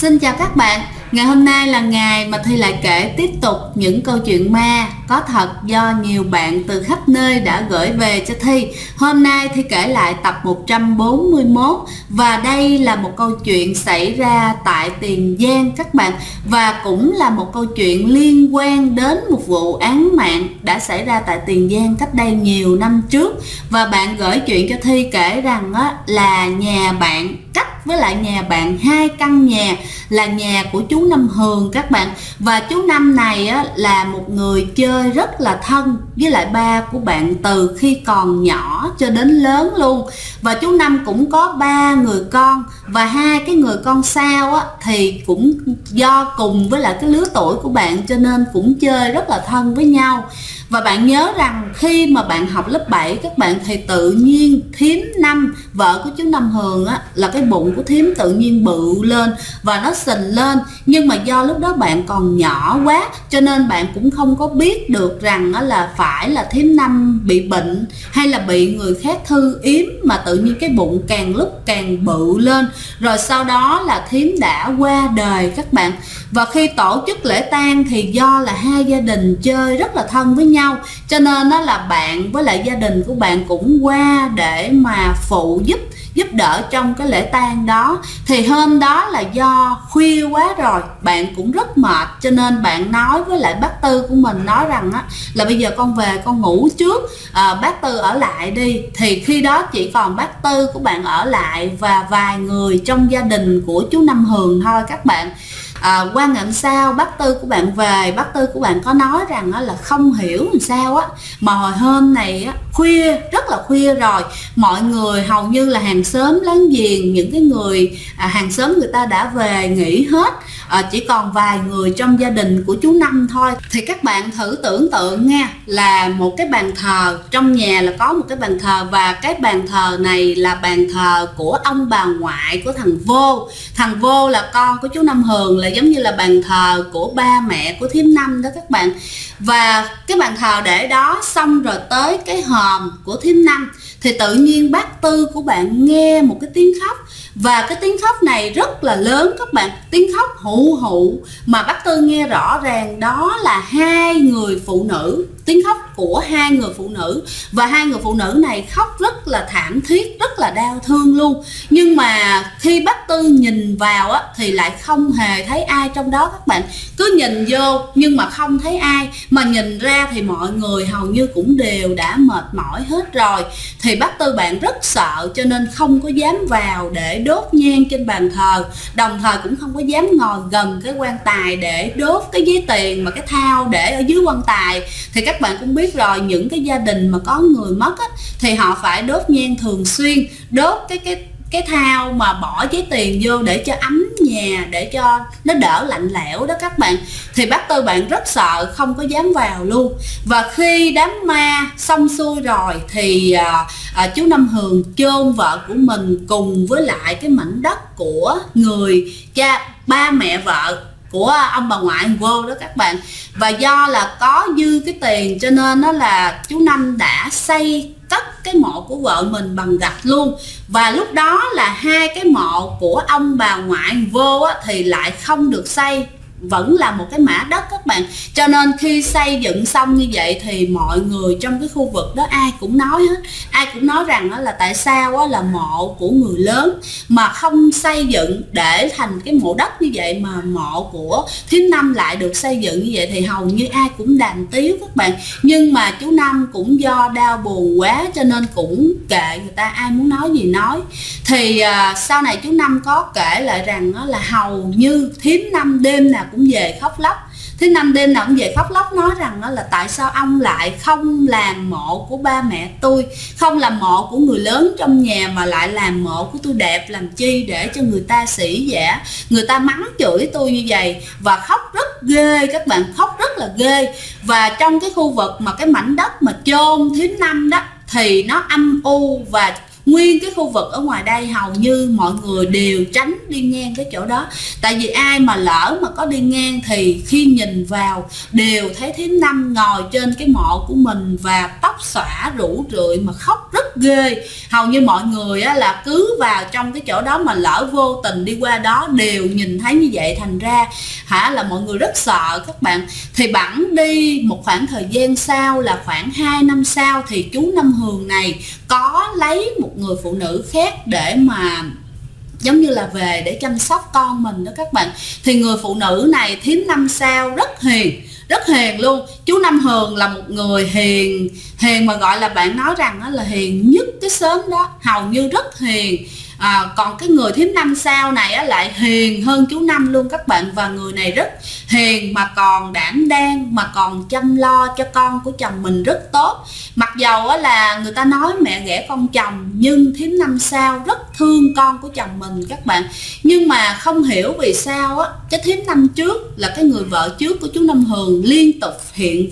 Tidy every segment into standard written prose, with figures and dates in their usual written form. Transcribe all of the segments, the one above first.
Xin chào các bạn, ngày hôm nay là ngày mà Thi lại kể tiếp tục những câu chuyện ma có thật do nhiều bạn từ khắp nơi đã gửi về cho Thi. Hôm nay Thi kể lại tập 141 và đây là một câu chuyện xảy ra tại Tiền Giang các bạn. Và cũng là một câu chuyện liên quan đến một vụ án mạng đã xảy ra tại Tiền Giang cách đây nhiều năm trước. Và bạn gửi chuyện cho Thi kể rằng là nhà bạn cách với lại nhà bạn 2 căn nhà, là nhà của chú Năm Hường các bạn. Và chú Năm này là một người chơi rất là thân với lại ba của bạn từ khi còn nhỏ cho đến lớn luôn. Và chú Năm cũng có 3 người con, và 2 cái người con sau thì cũng do cùng với lại cái lứa tuổi của bạn cho nên cũng chơi rất là thân với nhau. Và bạn nhớ rằng khi mà bạn học lớp 7 các bạn, thì tự nhiên thím Năm, vợ của chú Năm Hường là cái bụng của thím tự nhiên bự lên và nó sình lên. Nhưng mà do lúc đó bạn còn nhỏ quá cho nên bạn cũng không có biết được rằng là phải là thím Năm bị bệnh hay là bị người khác thư yếm, mà tự nhiên cái bụng càng lúc càng bự lên. Rồi sau đó là thím đã qua đời các bạn. Và khi tổ chức lễ tang thì do là hai gia đình chơi rất là thân với nhau cho nên đó là bạn với lại gia đình của bạn cũng qua để mà phụ giúp đỡ trong cái lễ tang đó. Thì hôm đó là do khuya quá rồi, bạn cũng rất mệt cho nên bạn nói với lại bác Tư của mình, nói rằng là bây giờ con về con ngủ trước, bác Tư ở lại đi. Thì khi đó chỉ còn bác Tư của bạn ở lại và vài người trong gia đình của chú Năm Hường thôi các bạn. Qua ngày hôm sau bác Tư của bạn về, bác Tư của bạn có nói rằng là không hiểu làm sao mà hồi hôm này khuya, rất là khuya rồi, mọi người hầu như là hàng xóm láng giềng, những cái người hàng xóm người ta đã về nghỉ hết, chỉ còn vài người trong gia đình của chú Năm thôi. Thì các bạn thử tưởng tượng nha, là một cái bàn thờ, trong nhà là có một cái bàn thờ, và cái bàn thờ này là bàn thờ của ông bà ngoại của thằng Vô. Thằng Vô là con của chú Năm Hường, là giống như là bàn thờ của ba mẹ của thím Năm đó các bạn. Và cái bàn thờ để đó, xong rồi tới cái hòm của thím Năm thì tự nhiên bác Tư của bạn nghe một cái tiếng khóc. Và cái tiếng khóc này rất là lớn các bạn, tiếng khóc hụ hụ mà bác Tư nghe rõ ràng đó là 2 người phụ nữ, tiếng khóc của 2 người phụ nữ. Và 2 người phụ nữ này khóc rất là thảm thiết, rất là đau thương luôn. Nhưng mà khi bác Tư nhìn vào thì lại không hề thấy ai trong đó các bạn. Cứ nhìn vô nhưng mà không thấy ai, mà nhìn ra thì mọi người hầu như cũng đều đã mệt mỏi hết rồi. Thì bác Tư bạn rất sợ cho nên không có dám vào để đốt nhang trên bàn thờ, đồng thời cũng không có dám ngồi gần cái quan tài để đốt cái giấy tiền mà cái thau để ở dưới quan tài. Thì các bạn cũng biết rồi, những cái gia đình mà có người mất thì họ phải đốt nhang thường xuyên, đốt cái thau mà bỏ giấy tiền vô để cho ấm nhà, để cho nó đỡ lạnh lẽo đó các bạn. Thì bác Tư bạn rất sợ, không có dám vào luôn. Và khi đám ma xong xuôi rồi thì chú Năm Hường chôn vợ của mình cùng với lại cái mảnh đất của người ba mẹ vợ của ông bà ngoại Vô đó các bạn. Và do là có dư cái tiền cho nên đó là chú Năm đã xây cất cái mộ của vợ mình bằng gạch luôn. Và lúc đó là 2 cái mộ của ông bà ngoại Vô thì lại không được xây, vẫn là một cái mã đất các bạn. Cho nên khi xây dựng xong như vậy thì mọi người trong cái khu vực đó ai cũng nói hết, ai cũng nói rằng là tại sao là mộ của người lớn mà không xây dựng để thành cái mộ đất như vậy, mà mộ của thím Năm lại được xây dựng như vậy. Thì hầu như ai cũng đàm tiếu các bạn. Nhưng mà chú Năm cũng do đau buồn quá cho nên cũng kệ người ta, ai muốn nói gì nói. Thì sau này chú Năm có kể lại rằng là hầu như thím Năm đêm nào cũng về khóc lóc. Thứ Năm đêm nào cũng về khóc lóc, nói rằng là tại sao ông lại không làm mộ của ba mẹ tôi, không làm mộ của người lớn trong nhà mà lại làm mộ của tôi đẹp làm chi, để cho người ta sỉ vả, người ta mắng chửi tôi như vậy. Và khóc rất ghê các bạn, khóc rất là ghê. Và trong cái khu vực mà cái mảnh đất mà chôn thím Năm đó thì nó âm u, và nguyên cái khu vực ở ngoài đây hầu như mọi người đều tránh đi ngang cái chỗ đó. Tại vì ai mà lỡ mà có đi ngang thì khi nhìn vào đều thấy thím Năm ngồi trên cái mộ của mình và tóc xõa rủ rượi mà khóc rất ghê. Hầu như mọi người á, là cứ vào trong cái chỗ đó mà lỡ vô tình đi qua đó đều nhìn thấy như vậy, thành ra là mọi người rất sợ các bạn. Thì bẵng đi một khoảng thời gian sau, là khoảng 2 năm sau, thì chú Năm Hường này có lấy một người phụ nữ khác để mà giống như là về để chăm sóc con mình đó các bạn. Thì người phụ nữ này thím Năm Sao rất hiền luôn. Chú Năm Hường là một người hiền mà gọi là bạn nói rằng đó là hiền nhất cái xóm đó, hầu như rất hiền. Còn cái người thím Năm Sao này á, lại hiền hơn chú Năm luôn các bạn. Và người này rất hiền mà còn đảm đang, mà còn chăm lo cho con của chồng mình rất tốt. Mặc dầu á, là người ta nói mẹ ghẻ con chồng, nhưng thím Năm Sao rất thương con của chồng mình các bạn. Nhưng mà không hiểu vì sao á, cái thím Năm trước là cái người vợ trước của chú Năm Hường liên tục hiện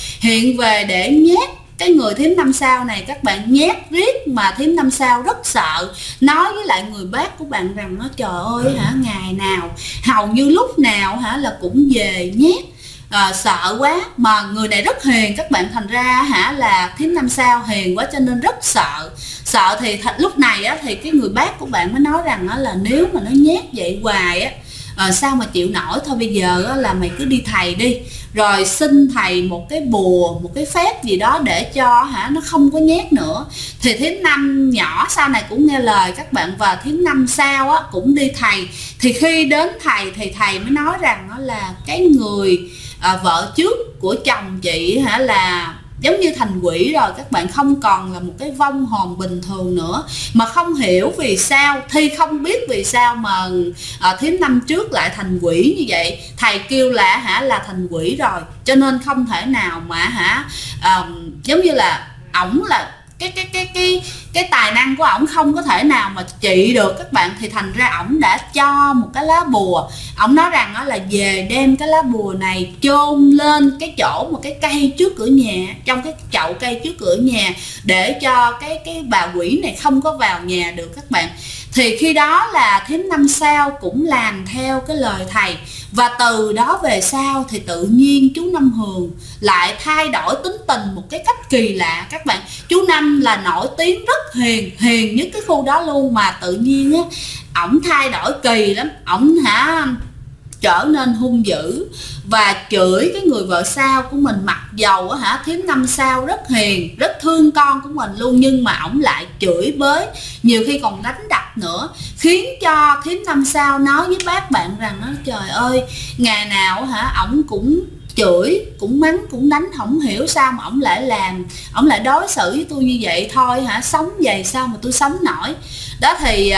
về để nhét cái người thím Năm Sao này các bạn, nhét riết mà thím Năm Sao rất sợ. Nói với lại người bác của bạn rằng nó trời ơi ngày nào hầu như lúc nào là cũng về nhét. Sợ quá. Mà người này rất hiền các bạn, thành ra là thím Năm Sao hiền quá cho nên rất sợ. Thì lúc này á, thì cái người bác của bạn mới nói rằng là nếu mà nó nhét vậy hoài á, sao mà chịu nổi, thôi bây giờ á, là mày cứ đi thầy đi, rồi xin thầy một cái bùa, một cái phép gì đó để cho nó không có nhét nữa. Thì thím Năm nhỏ sau này cũng nghe lời các bạn, và thím Năm Sao á, cũng đi thầy. Thì khi đến thầy thì thầy mới nói rằng là cái người vợ trước của chồng chị là giống như thành quỷ rồi các bạn, không còn là một cái vong hồn bình thường nữa. Mà không hiểu vì sao, Thi không biết vì sao mà thím Năm trước lại thành quỷ như vậy. Thầy kêu là thành quỷ rồi, cho nên không thể nào mà giống như là ổng là cái tài năng của ổng không có thể nào mà trị được các bạn. Thì thành ra ổng đã cho một cái lá bùa. Ổng nói rằng đó là về đem cái lá bùa này chôn lên cái chỗ một cái cây trước cửa nhà, trong cái chậu cây trước cửa nhà, để cho cái bà quỷ này không có vào nhà được các bạn. Thì khi đó là thím Năm Sao cũng làm theo cái lời thầy. Và từ đó về sau thì tự nhiên chú Năm Hường lại thay đổi tính tình một cái cách kỳ lạ các bạn. Chú Năm là nổi tiếng rất hiền nhất cái khu đó luôn, mà tự nhiên á, ổng thay đổi kỳ lắm. Ổng trở nên hung dữ và chửi cái người vợ sau của mình. Mặc dầu thím Năm Sao rất hiền, rất thương con của mình luôn, nhưng mà ổng lại chửi bới, nhiều khi còn đánh đập nữa, khiến cho thím Năm Sao nói với bác bạn rằng nó trời ơi, ngày nào ổng cũng chửi, cũng mắng, cũng đánh, không hiểu sao mà ổng lại đối xử với tôi như vậy. Thôi sống vậy sao mà tôi sống nổi. Đó thì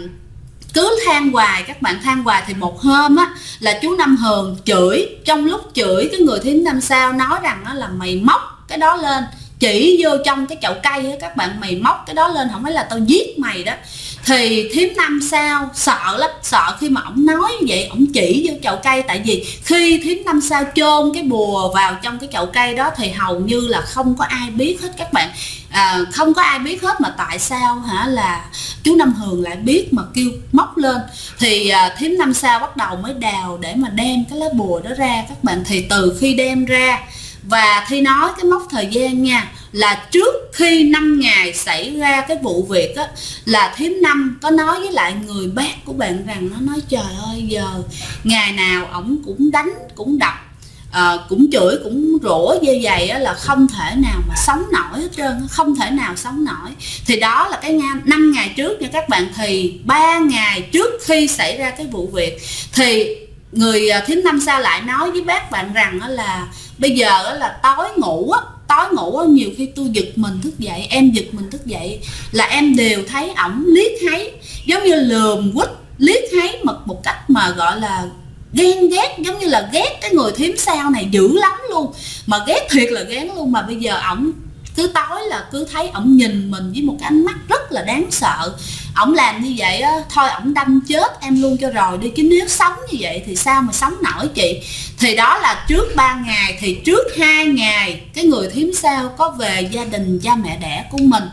cứ than hoài các bạn, than hoài. Thì một hôm á, là chú Năm Hường chửi, trong lúc chửi cái người thím Năm Sao nói rằng là mày móc cái đó lên, chỉ vô trong cái chậu cây á các bạn, mày móc cái đó lên, không phải là tao giết mày đó. Thì thím Năm Sao sợ lắm, sợ khi mà ổng nói như vậy, ổng chỉ vô chậu cây. Tại vì khi thím Năm Sao chôn cái bùa vào trong cái chậu cây đó thì hầu như là không có ai biết hết các bạn. Không có ai biết hết, mà tại sao là chú Năm Hường lại biết mà kêu móc lên. Thì thím Năm Sao bắt đầu mới đào để mà đem cái lá bùa đó ra các bạn. Thì từ khi đem ra, và Thi nói cái mốc thời gian nha, là trước khi 5 ngày xảy ra cái vụ việc á, là thím Năm có nói với lại người bác của bạn rằng nó nói trời ơi, giờ ngày nào ổng cũng đánh, cũng đập, cũng chửi, cũng rủa như vậy á, là không thể nào mà sống nổi hết trơn, không thể nào sống nổi. Thì đó là cái 5 ngày trước nha các bạn. Thì 3 ngày trước khi xảy ra cái vụ việc thì người thím Năm Sao lại nói với bác bạn rằng là bây giờ là tối ngủ nhiều khi tôi giật mình thức dậy, em giật mình thức dậy là em đều thấy ổng liếc thấy, giống như lườm quýt liếc thấy một cách mà gọi là ghen ghét, giống như là ghét cái người thím Sao này dữ lắm luôn, mà ghét thiệt là ghét luôn. Mà bây giờ ổng cứ tối là cứ thấy ổng nhìn mình với một cái ánh mắt rất là đáng sợ. Ổng làm như vậy á, thôi ổng đâm chết em luôn cho rồi đi, chứ nếu sống như vậy thì sao mà sống nổi chị. Thì đó là trước 3 ngày. Thì trước 2 ngày cái người thím Sao có về gia đình cha mẹ đẻ của mình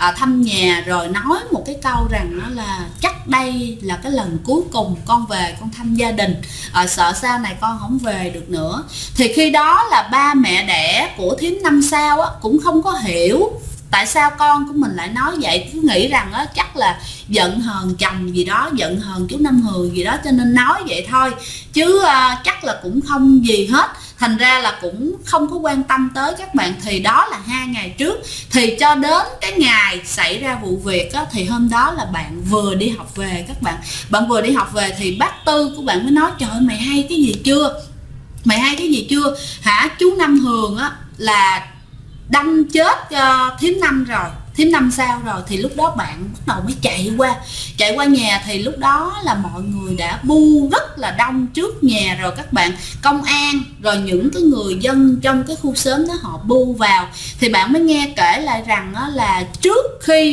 thăm nhà rồi nói một cái câu rằng đó là chắc đây là cái lần cuối cùng con về con thăm gia đình, sợ sau này con không về được nữa. Thì khi đó là ba mẹ đẻ của thím Năm Sao á, cũng không có hiểu tại sao con của mình lại nói vậy, cứ nghĩ rằng á, chắc là giận hờn chồng gì đó, giận hờn chú Năm Hường gì đó cho nên nói vậy thôi, chứ chắc là cũng không gì hết. Thành ra là cũng không có quan tâm tới các bạn. Thì đó là 2 ngày trước. Thì cho đến cái ngày xảy ra vụ việc á, thì hôm đó là bạn vừa đi học về các bạn. Bạn vừa đi học về thì bác Tư của bạn mới nói: trời ơi, mày hay cái gì chưa? Mày hay cái gì chưa? Hả? Chú Năm Hường á là đâm chết thím Năm rồi, thím Năm Sao rồi. Thì lúc đó bạn bắt đầu mới chạy qua nhà. Thì lúc đó là mọi người đã bu rất là đông trước nhà rồi các bạn. Công an rồi những cái người dân trong cái khu xóm đó họ bu vào. Thì bạn mới nghe kể lại rằng là trước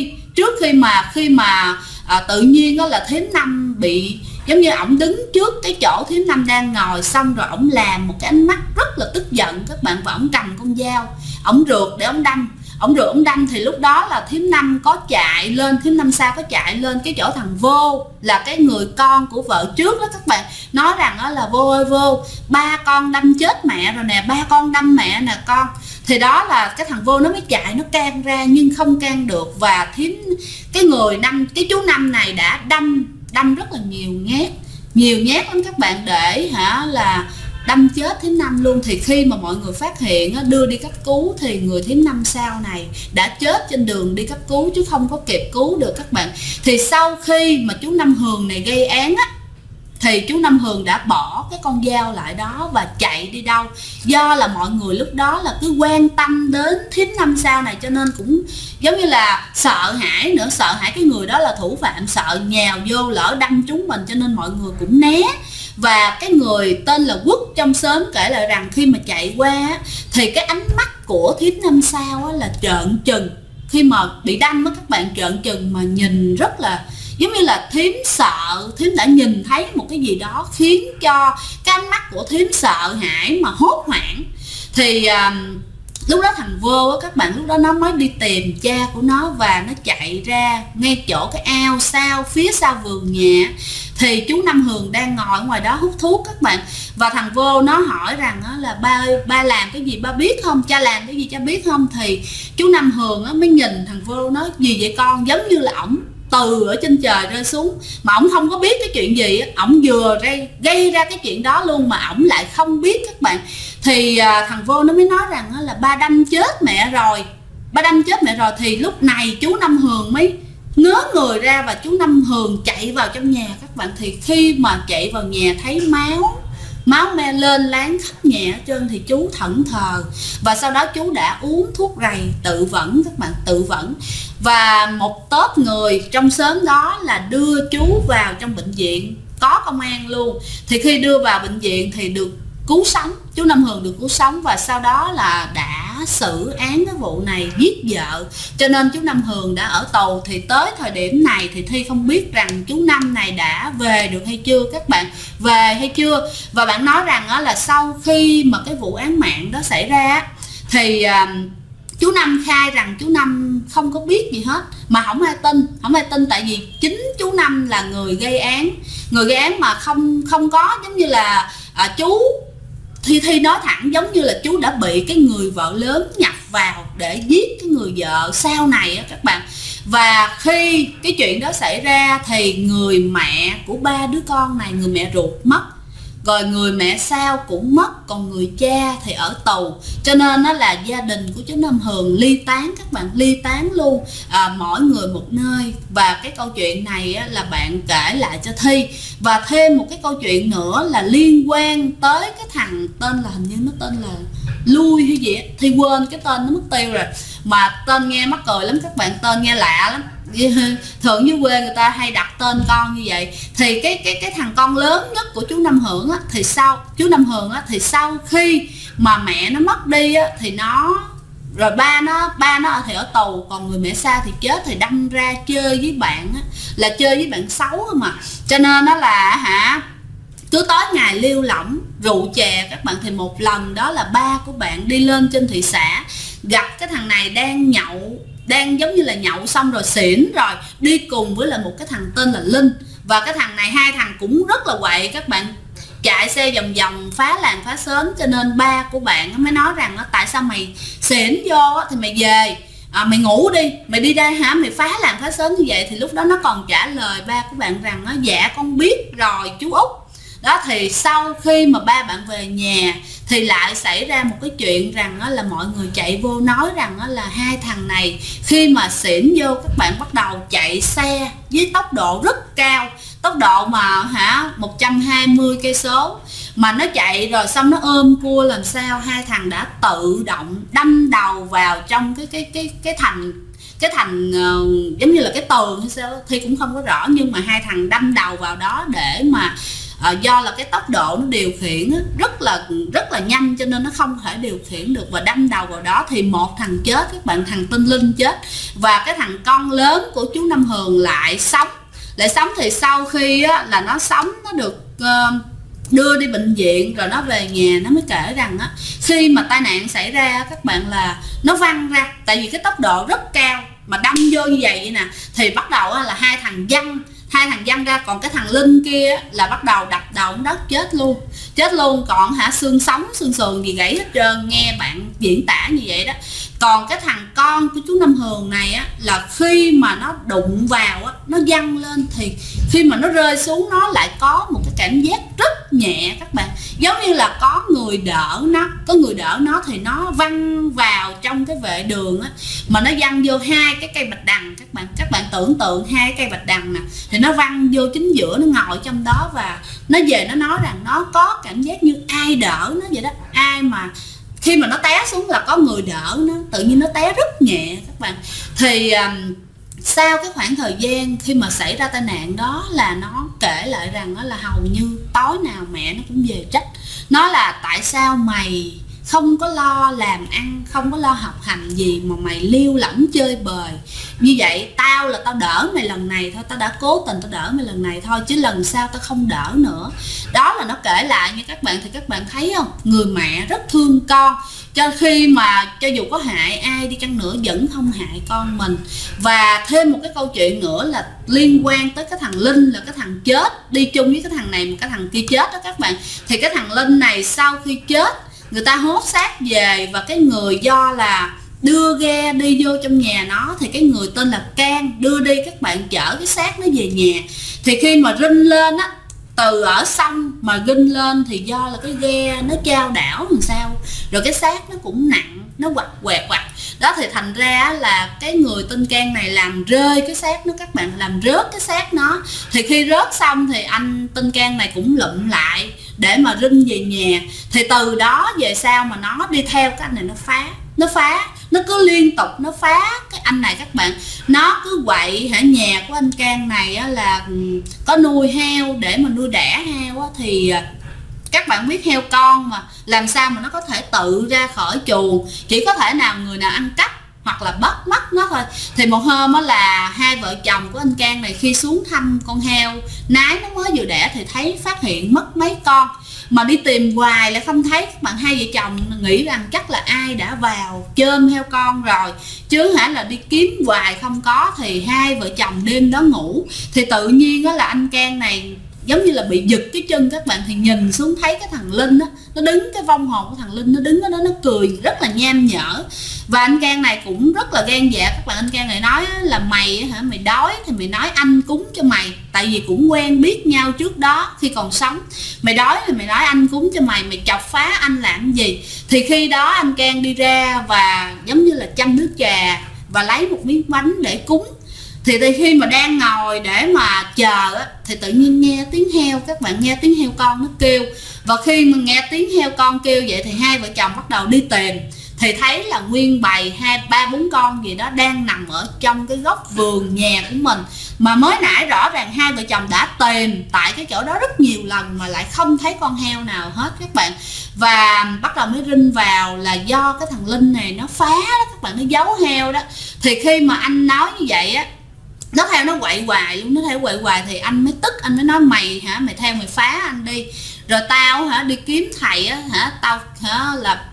khi mà tự nhiên đó là thím Năm bị giống như ổng đứng trước cái chỗ thím Năm đang ngồi, xong rồi ổng làm một cái ánh mắt rất là tức giận các bạn, và ổng cầm con dao ổng rượt để ổng đâm. Thì lúc đó là thím Năm có chạy lên, thím Năm Sao có chạy lên cái chỗ thằng Vô, là cái người con của vợ trước đó các bạn, nói rằng đó là: Vô ơi Vô, ba con đâm chết mẹ rồi nè, ba con đâm mẹ nè con. Thì đó là cái thằng Vô nó mới chạy, nó can ra nhưng không can được, và cái chú Năm này đã đâm rất là nhiều nhát lắm các bạn, để là đâm chết thím Năm luôn. Thì khi mà mọi người phát hiện đưa đi cấp cứu thì người thím Năm Sao này đã chết trên đường đi cấp cứu chứ không có kịp cứu được các bạn. Thì sau khi mà chú Năm Hường này gây án á, thì chú Năm Hường đã bỏ cái con dao lại đó và chạy đi đâu. Do là mọi người lúc đó là cứ quan tâm đến thím Năm Sao này cho nên cũng giống như là sợ hãi nữa, sợ hãi cái người đó là thủ phạm, sợ nhào vô lỡ đâm trúng mình cho nên mọi người cũng né. Và cái người tên là Quốc trong xóm kể lại rằng khi mà chạy qua thì cái ánh mắt của thím Năm Sao là trợn trừng. Khi mà bị đâm á các bạn, trợn trừng mà nhìn rất là giống như là thím sợ, thím đã nhìn thấy một cái gì đó khiến cho cái ánh mắt của thím sợ hãi mà hốt hoảng. Thì lúc đó thằng Vô á các bạn, lúc đó nó mới đi tìm cha của nó và nó chạy ra ngay chỗ cái ao sau phía sau vườn nhà. Thì chú Năm Hường đang ngồi ở ngoài đó hút thuốc các bạn. Và thằng Vô nó hỏi rằng là: ba ơi, ba làm cái gì ba biết không? Cha làm cái gì cha biết không? Thì chú Năm Hường mới nhìn thằng Vô nói: gì vậy con? Giống như là ổng từ ở trên trời rơi xuống, mà ổng không có biết cái chuyện gì, ổng vừa gây ra cái chuyện đó luôn mà ổng lại không biết các bạn. Thì thằng Vô nó mới nói rằng là: ba đâm chết mẹ rồi. Thì lúc này chú Năm Hường mới ngớ người ra và chú Năm Hường chạy vào trong nhà các bạn. Thì khi mà chạy vào nhà thấy máu me lên láng khắp nhà hết trơn thì chú thẫn thờ, và sau đó chú đã uống thuốc rầy tự vẫn các bạn, tự vẫn. Và một tốp người trong xóm đó là đưa chú vào trong bệnh viện, có công an luôn. Thì khi đưa vào bệnh viện thì được cứu sống, chú Năm Hường được cứu sống, và sau đó là đã xử án cái vụ này giết vợ, cho nên chú Năm Hường đã ở tù. Thì tới thời điểm này thì Thi không biết rằng chú Năm này đã về được hay chưa các bạn, về hay chưa. Và bạn nói rằng là sau khi mà cái vụ án mạng đó xảy ra thì chú Năm khai rằng chú Năm không có biết gì hết, mà không ai tin, tại vì chính chú Năm là người gây án mà không có giống như là chú Thi nói thẳng giống như là chú đã bị cái người vợ lớn nhập vào để giết cái người vợ sau này các bạn. Và khi cái chuyện đó xảy ra thì người mẹ của ba đứa con này, người mẹ ruột mất, rồi người mẹ sau cũng mất, còn người cha thì ở tù. Cho nên nó là gia đình của chú Năm Hường ly tán các bạn, ly tán luôn, mỗi người một nơi. Và cái câu chuyện này là bạn kể lại cho Thi. Và thêm một cái câu chuyện nữa là liên quan tới cái thằng tên là, hình như nó tên là Lui hay gì á, Thi quên cái tên nó mất tiêu rồi, mà tên nghe mắc cười lắm các bạn, tên nghe lạ lắm. Thường dưới quê người ta hay đặt tên con như vậy. Thì cái thằng con lớn nhất của chú Năm Hường thì sau khi mà mẹ nó mất đi thì nó rồi ba nó thì ở tù, còn người mẹ xa thì chết, thì đâm ra chơi với bạn là chơi với bạn xấu mà. Cho nên nó là cứ tối ngày lêu lỏng rượu chè các bạn. Thì một lần đó là ba của bạn đi lên trên thị xã gặp cái thằng này đang nhậu đang giống như là nhậu xong rồi xỉn rồi đi cùng với là một cái thằng tên là Linh. Và cái thằng này, hai thằng cũng rất là quậy các bạn, chạy xe vòng vòng phá làng phá xóm, cho nên ba của bạn mới nói rằng tại sao mày xỉn vô thì mày về, mày ngủ đi, mày đi đây hả, mày phá làng phá xóm như vậy. Thì lúc đó nó còn trả lời ba của bạn rằng dạ con biết rồi chú Út. Đó, thì sau khi mà ba bạn về nhà thì lại xảy ra một cái chuyện rằng là mọi người chạy vô nói rằng là hai thằng này khi mà xỉn vô các bạn bắt đầu chạy xe với tốc độ rất cao, tốc độ mà 120 cây số, mà nó chạy rồi xong nó ôm cua làm sao hai thằng đã tự động đâm đầu vào trong cái thành giống như là cái tường hay sao thì cũng không có rõ, nhưng mà hai thằng đâm đầu vào đó để mà do là cái tốc độ nó điều khiển rất là nhanh cho nên nó không thể điều khiển được, và đâm đầu vào đó thì một thằng chết các bạn, thằng tên Linh chết, và cái thằng con lớn của chú Năm Hường lại sống. Thì sau khi là nó sống, nó được đưa đi bệnh viện rồi nó về nhà nó mới kể rằng khi mà tai nạn xảy ra các bạn là nó văng ra, tại vì cái tốc độ rất cao mà đâm vô như vậy nè, thì bắt đầu là hai thằng văng ra, còn cái thằng Linh kia là bắt đầu đập đầu đất chết luôn, còn xương sống xương sườn gì gãy hết trơn, nghe bạn diễn tả như vậy đó. Còn cái thằng con của chú Năm Hường này là khi mà nó đụng vào nó văng lên, thì khi mà nó rơi xuống nó lại có một cái cảm giác rất nhẹ các bạn, giống như là có người đỡ nó, thì nó văng vào trong cái vệ đường mà nó văng vô hai cái cây bạch đằng các bạn tưởng tượng hai cây bạch đằng nè, thì nó văng vô chính giữa, nó ngồi trong đó, và nó về nó nói rằng nó có cảm giác như ai đỡ nó vậy đó, ai mà khi mà nó té xuống là có người đỡ nó, tự nhiên nó té rất nhẹ các bạn. Thì sau cái khoảng thời gian khi mà xảy ra tai nạn đó là nó kể lại rằng là hầu như tối nào mẹ nó cũng về trách nó là tại sao mày không có lo làm ăn, không có lo học hành gì mà mày liêu lỏng chơi bời như vậy. Tao là tao đỡ mày lần này thôi, tao đã cố tình tao đỡ mày lần này thôi, chứ lần sau tao không đỡ nữa. Đó là nó kể lại như các bạn, thì các bạn thấy không, người mẹ rất thương con, cho khi mà cho dù có hại ai đi chăng nữa vẫn không hại con mình. Và thêm một cái câu chuyện nữa là liên quan tới cái thằng Linh, là cái thằng chết đi chung với cái thằng này, một cái thằng kia chết đó các bạn. Thì cái thằng Linh này sau khi chết, người ta hốt xác về, và cái người do là đưa ghe đi vô trong nhà nó, thì cái người tên là Can đưa đi các bạn, chở cái xác nó về nhà. Thì khi mà rinh lên từ ở sông mà rinh lên thì do là cái ghe nó chao đảo làm sao, rồi cái xác nó cũng nặng, nó quẹt đó, thì thành ra là cái người tên Can này làm rơi cái xác nó các bạn, làm rớt cái xác nó. Thì khi rớt xong thì anh tên Can này cũng lụm lại để mà rinh về nhà. Thì từ đó về sau mà nó đi theo cái anh này, nó cứ liên tục nó phá cái anh này các bạn. Nó cứ quậy nhà của anh Can này là có nuôi heo để mà nuôi đẻ heo thì các bạn biết heo con mà làm sao mà nó có thể tự ra khỏi chuồng, chỉ có thể nào người nào ăn cắp hoặc là bắt mất nó thôi. Thì một hôm là hai vợ chồng của anh Can này khi xuống thăm con heo nái nó mới vừa đẻ thì thấy phát hiện mất mấy con, mà đi tìm hoài lại không thấy. Các bạn, hai vợ chồng nghĩ rằng chắc là ai đã vào chôm heo con rồi, chứ là đi kiếm hoài không có. Thì hai vợ chồng đêm đó ngủ thì tự nhiên là anh Can này giống như là bị giật cái chân các bạn, thì nhìn xuống thấy cái thằng Linh nó đứng, cái vong hồn của thằng Linh nó đứng ở đó, nó cười rất là nham nhở. Và anh Can này cũng rất là gan dạ các bạn. Anh Can này nói là mày đói thì mày nói anh cúng cho mày, tại vì cũng quen biết nhau trước đó khi còn sống. Mày đói thì mày nói anh cúng cho mày, mày chọc phá anh làm gì. Thì khi đó anh Can đi ra và giống như là chăm nước trà và lấy một miếng bánh để cúng. Thì khi mà đang ngồi để mà chờ thì tự nhiên nghe tiếng heo, các bạn, nghe tiếng heo con nó kêu. Và khi mà nghe tiếng heo con kêu vậy thì hai vợ chồng bắt đầu đi tìm, thì thấy là nguyên bầy 2, 3, 4 con gì đó đang nằm ở trong cái góc vườn nhà của mình. Mà mới nãy rõ ràng hai vợ chồng đã tìm tại cái chỗ đó rất nhiều lần mà lại không thấy con heo nào hết các bạn. Và bắt đầu mới rinh vào là do cái thằng Linh này nó phá đó các bạn, nó giấu heo đó. Thì khi mà anh nói như vậy nó theo nó quậy hoài luôn, nó theo quậy hoài thì anh mới tức, anh mới nói mày theo mày phá anh đi, rồi tao đi kiếm thầy tao là bắt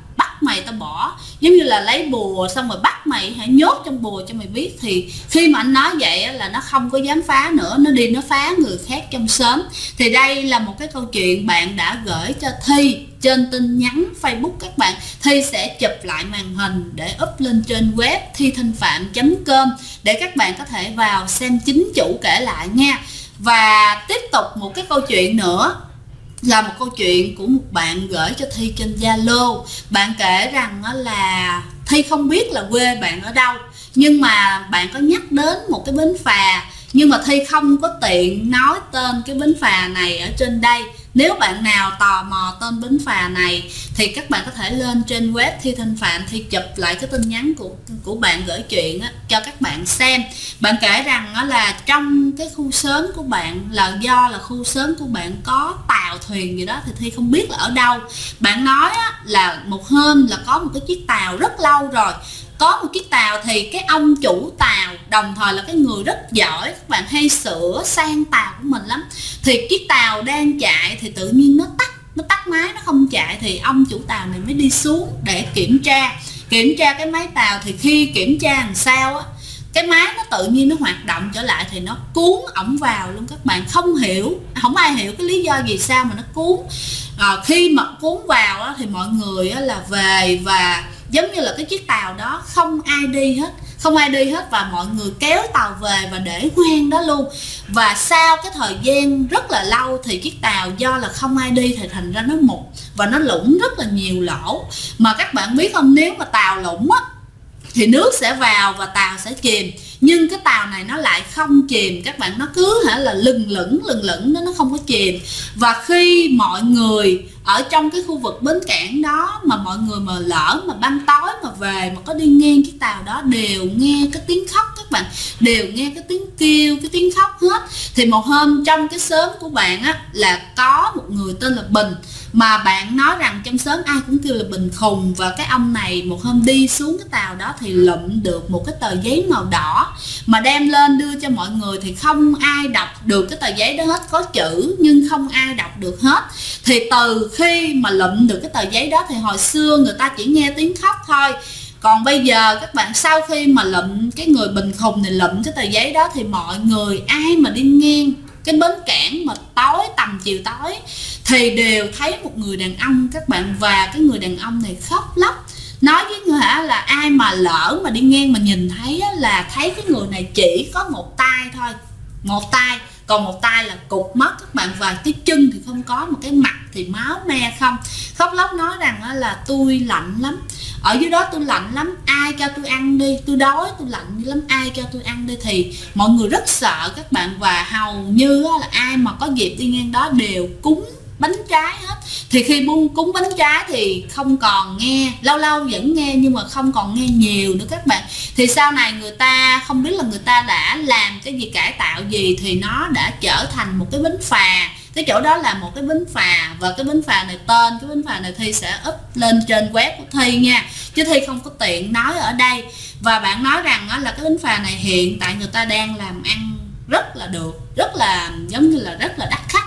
mày tao bỏ, giống như là lấy bùa xong rồi bắt mày hãy nhốt trong bùa cho mày biết. Thì khi mà anh nói vậy á, là nó không có dám phá nữa, nó đi nó phá người khác trong xóm. Thì đây là một cái câu chuyện bạn đã gửi cho Thi trên tin nhắn Facebook các bạn. Thi sẽ chụp lại màn hình để up lên trên web thithanhpham.com để các bạn có thể vào xem chính chủ kể lại nha. Và tiếp tục một cái câu chuyện nữa là một câu chuyện của một bạn gửi cho Thi trên Zalo. Bạn kể rằng là Thi không biết là quê bạn ở đâu, nhưng mà bạn có nhắc đến một cái bến phà, nhưng mà Thi không có tiện nói tên cái bến phà này ở trên đây. Nếu bạn nào tò mò tên bến phà này thì các bạn có thể lên trên web Thi Thanh Phạm, Thi chụp lại cái tin nhắn của bạn gửi chuyện á, cho các bạn xem. Bạn kể rằng đó là trong cái khu xóm của bạn, là do là khu xóm của bạn có tàu thuyền gì đó, thì Thi không biết là ở đâu. Bạn nói á, là một hôm là có một cái chiếc tàu rất lâu rồi, có một chiếc tàu thì cái ông chủ tàu đồng thời là cái người rất giỏi, các bạn hay sửa sang tàu của mình lắm. Thì chiếc tàu đang chạy thì tự nhiên nó tắt máy, nó không chạy. Thì ông chủ tàu này mới đi xuống để kiểm tra cái máy tàu. Thì khi kiểm tra làm sao á, cái máy nó tự nhiên nó hoạt động trở lại, thì nó cuốn ổng vào luôn các bạn. Không ai hiểu cái lý do gì sao mà nó cuốn. Khi mà cuốn vào á, thì mọi người á, là về, và giống như là cái chiếc tàu đó không ai đi hết, và mọi người kéo tàu về và để nguyên đó luôn. Và sau cái thời gian rất là lâu thì chiếc tàu do là không ai đi thì thành ra nó mục và nó lũng rất là nhiều lỗ. Mà các bạn biết không, nếu mà tàu lũng á thì nước sẽ vào và tàu sẽ chìm, nhưng cái tàu này nó lại không chìm các bạn, nó cứ là lừng lửng nó không có chìm. Và khi mọi người ở trong cái khu vực bến cảng đó mà mọi người mà lỡ mà ban tối mà về mà có đi ngang chiếc tàu đó đều nghe cái tiếng khóc các bạn, đều nghe cái tiếng kêu, cái tiếng khóc hết. Thì một hôm trong cái xóm của bạn á là có một người tên là Bình, mà bạn nói rằng trong xóm ai cũng kêu là Bình khùng. Và cái ông này một hôm đi xuống cái tàu đó thì lụm được một cái tờ giấy màu đỏ mà đem lên đưa cho mọi người. Thì không ai đọc được cái tờ giấy đó hết, có chữ nhưng không ai đọc được hết. Thì từ khi mà lụm được cái tờ giấy đó thì hồi xưa người ta chỉ nghe tiếng khóc thôi. Còn bây giờ các bạn, sau khi mà lụm cái người Bình khùng này lụm cái tờ giấy đó thì mọi người ai mà đi ngang cái bến cảng mà tối tầm chiều tối thì đều thấy một người đàn ông các bạn. Và cái người đàn ông này khóc lóc, nói với người là ai mà lỡ mà đi ngang mà nhìn thấy là thấy cái người này chỉ có một tay thôi, một tay, còn một tay là cụt mất các bạn, và cái chân thì không có, một cái mặt thì máu me không. Khóc lóc nói rằng là tôi lạnh lắm, ở dưới đó tôi lạnh lắm, ai cho tôi ăn đi, tôi đói, tôi lạnh lắm, ai cho tôi ăn đi. Thì mọi người rất sợ các bạn, và hầu như là ai mà có dịp đi ngang đó đều cúng bánh trái hết. Thì khi cúng bánh trái thì không còn nghe, lâu lâu vẫn nghe nhưng mà không còn nghe nhiều nữa các bạn. Thì sau này người ta không biết là người ta đã làm cái gì, cải tạo gì, thì nó đã trở thành một cái bến phà. Cái chỗ đó là một cái bến phà, và cái bến phà này cái bến phà này Thi sẽ up lên trên web của Thi nha, chứ Thi không có tiện nói ở đây. Và bạn nói rằng là cái bến phà này hiện tại người ta đang làm ăn rất là được, rất là giống như là rất là đắt khách.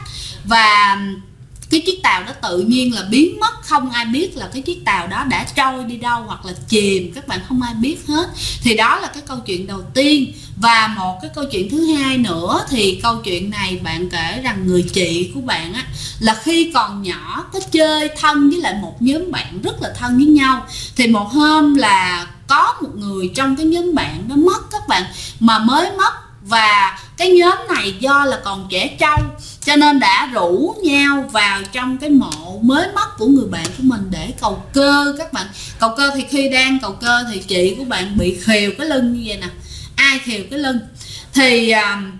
Và cái chiếc tàu đó tự nhiên là biến mất, không ai biết là cái chiếc tàu đó đã trôi đi đâu hoặc là chìm, các bạn không ai biết hết. Thì đó là cái câu chuyện đầu tiên. Và một cái câu chuyện thứ hai nữa, thì câu chuyện này bạn kể rằng người chị của bạn á là khi còn nhỏ có chơi thân với lại một nhóm bạn rất là thân với nhau. Thì một hôm là có một người trong cái nhóm bạn đó mất các bạn, mà mới mất. Và cái nhóm này do là còn trẻ trâu cho nên đã rủ nhau vào trong cái mộ mới mất của người bạn của mình để cầu cơ các bạn. Cầu cơ thì khi đang cầu cơ thì chị của bạn bị khều cái lưng như vậy nè. Ai khều cái lưng thì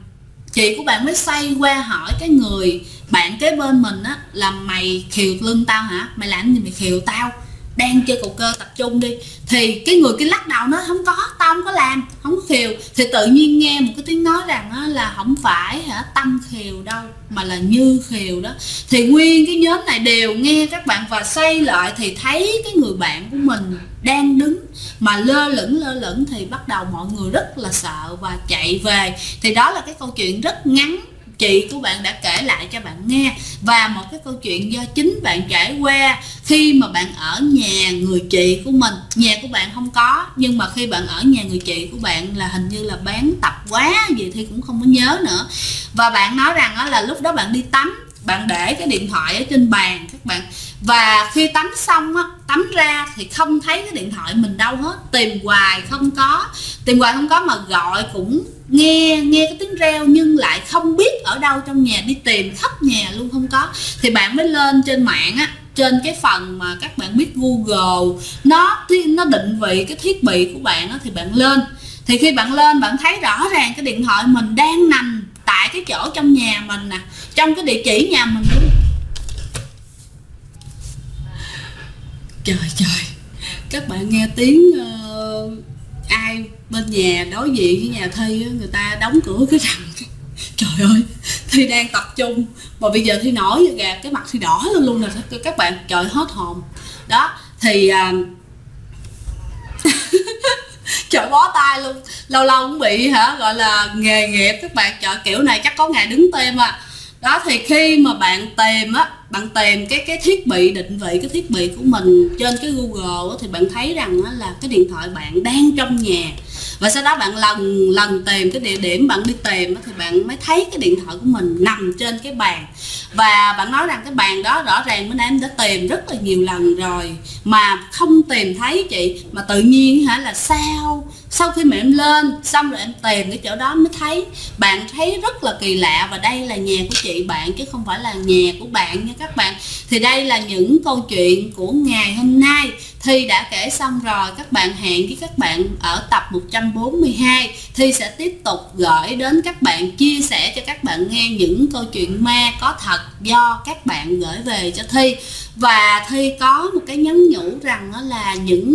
chị của bạn mới xoay qua hỏi cái người bạn kế bên mình á là mày khều lưng tao hả? Mày làm gì mày khều tao? Đang chơi cầu cơ, tập trung đi. Thì cái người kia lắc đầu nói không có, tao không có làm, không có khều. Thì tự nhiên nghe một cái tiếng nói rằng là không phải Tâm khều đâu mà là Như khều đó. Thì nguyên cái nhóm này đều nghe các bạn, và xoay lại thì thấy cái người bạn của mình đang đứng mà lơ lửng. Thì bắt đầu mọi người rất là sợ và chạy về. Thì đó là cái câu chuyện rất ngắn chị của bạn đã kể lại cho bạn nghe, và một cái câu chuyện do chính bạn trải qua khi mà bạn ở nhà người chị của mình, nhà của bạn không có, nhưng mà khi bạn ở nhà người chị của bạn là hình như là bán tập quá gì thì cũng không có nhớ nữa. Và bạn nói rằng đó là lúc đó bạn đi tắm, bạn để cái điện thoại ở trên bàn các bạn, và khi tắm xong á, tắm ra thì không thấy cái điện thoại mình đâu hết, tìm hoài không có, mà gọi cũng nghe cái tiếng reo nhưng lại không biết ở đâu trong nhà, đi tìm khắp nhà luôn không có. Thì bạn mới lên trên mạng á, trên cái phần mà các bạn biết Google nó định vị cái thiết bị của bạn á, thì bạn lên, thì khi bạn lên bạn thấy rõ ràng cái điện thoại mình đang nằm tại cái chỗ trong nhà mình nè, trong cái địa chỉ nhà mình luôn. Trời, các bạn nghe tiếng ai bên nhà đối diện với nhà Thi á, người ta đóng cửa cái rầm. Trời ơi, Thi đang tập trung mà bây giờ Thi nổi vậy kìa, cái mặt Thi đỏ lên luôn nè các bạn, trời hết hồn. Đó thì trời bó tay luôn, lâu cũng bị gọi là nghề nghiệp các bạn. Trời kiểu này chắc có ngày đứng tem à. Đó thì khi mà bạn tìm á, bạn tìm cái thiết bị định vị cái thiết bị của mình trên cái Google á, thì bạn thấy rằng á, là cái điện thoại bạn đang trong nhà. Và sau đó bạn lần tìm cái địa điểm bạn đi tìm á, thì bạn mới thấy cái điện thoại của mình nằm trên cái bàn. Và bạn nói rằng cái bàn đó rõ ràng bữa nay em đã tìm rất là nhiều lần rồi mà không tìm thấy chị. Mà tự nhiên là sau khi mà em lên xong rồi em tìm cái chỗ đó mới thấy. Bạn thấy rất là kỳ lạ, và đây là nhà của chị bạn chứ không phải là nhà của bạn nha các bạn. Thì đây là những câu chuyện của ngày hôm nay Thi đã kể xong rồi. Các bạn hẹn với các bạn ở tập 142. Thi sẽ tiếp tục gửi đến các bạn, chia sẻ cho các bạn nghe những câu chuyện ma có thật do các bạn gửi về cho Thi. Và Thi có một cái nhắn nhủ rằng đó là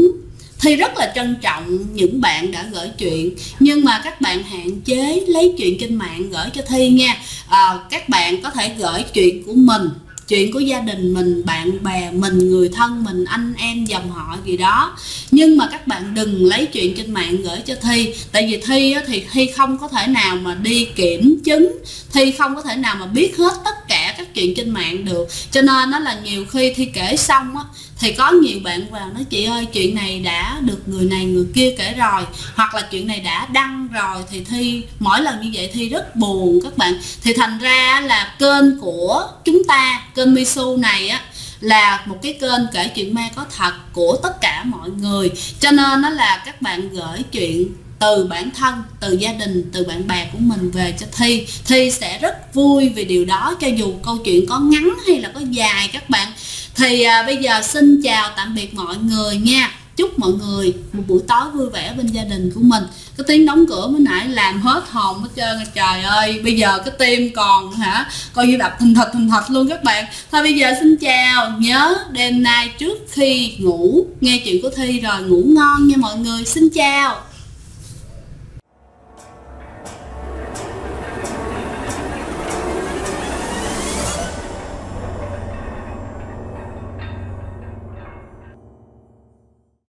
Thi rất là trân trọng những bạn đã gửi chuyện, nhưng mà các bạn hạn chế lấy chuyện trên mạng gửi cho Thi nha. Các bạn có thể gửi chuyện của mình, chuyện của gia đình mình, bạn bè mình, người thân mình, anh em dòng họ gì đó, nhưng mà các bạn đừng lấy chuyện trên mạng gửi cho Thi. Tại vì Thi thì Thi không có thể nào mà đi kiểm chứng, Thi không có thể nào mà biết hết tất cả các chuyện trên mạng được. Cho nên đó là nhiều khi Thi kể xong á, thì có nhiều bạn vào nói chị ơi chuyện này đã được người này người kia kể rồi, hoặc là chuyện này đã đăng rồi. Thì Thi mỗi lần như vậy Thi rất buồn các bạn. Thì thành ra là kênh của chúng ta, kênh Misu này á, là một cái kênh kể chuyện ma có thật của tất cả mọi người. Cho nên đó là các bạn gửi chuyện từ bản thân, từ gia đình, từ bạn bè của mình về cho Thi. Thi sẽ rất vui vì điều đó, cho dù câu chuyện có ngắn hay là có dài các bạn. Thì bây giờ xin chào tạm biệt mọi người nha. Chúc mọi người một buổi tối vui vẻ bên gia đình của mình. Cái tiếng đóng cửa mới nãy làm hết hồn hết trơn. Trời ơi, bây giờ cái tim còn coi như đập thình thịch luôn các bạn. Thôi bây giờ xin chào. Nhớ đêm nay trước khi ngủ nghe chuyện của Thi rồi ngủ ngon nha mọi người. Xin chào.